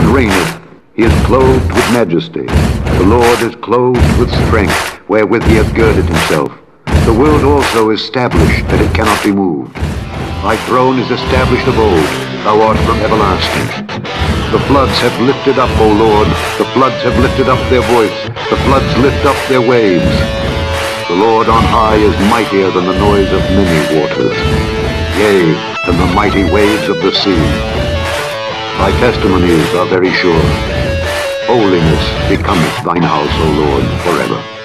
and reigneth. He is clothed with majesty. The Lord is clothed with strength, wherewith he hath girded himself. The world also is established, that it cannot be moved. Thy throne is established of old. Thou art from everlasting. The floods have lifted up, O Lord. The floods have lifted up their voice. The floods lift up their waves. The Lord on high is mightier than the noise of many waters, yea, than the mighty waves of the sea. Thy testimonies are very sure. Holiness becometh thine house, O Lord, forever.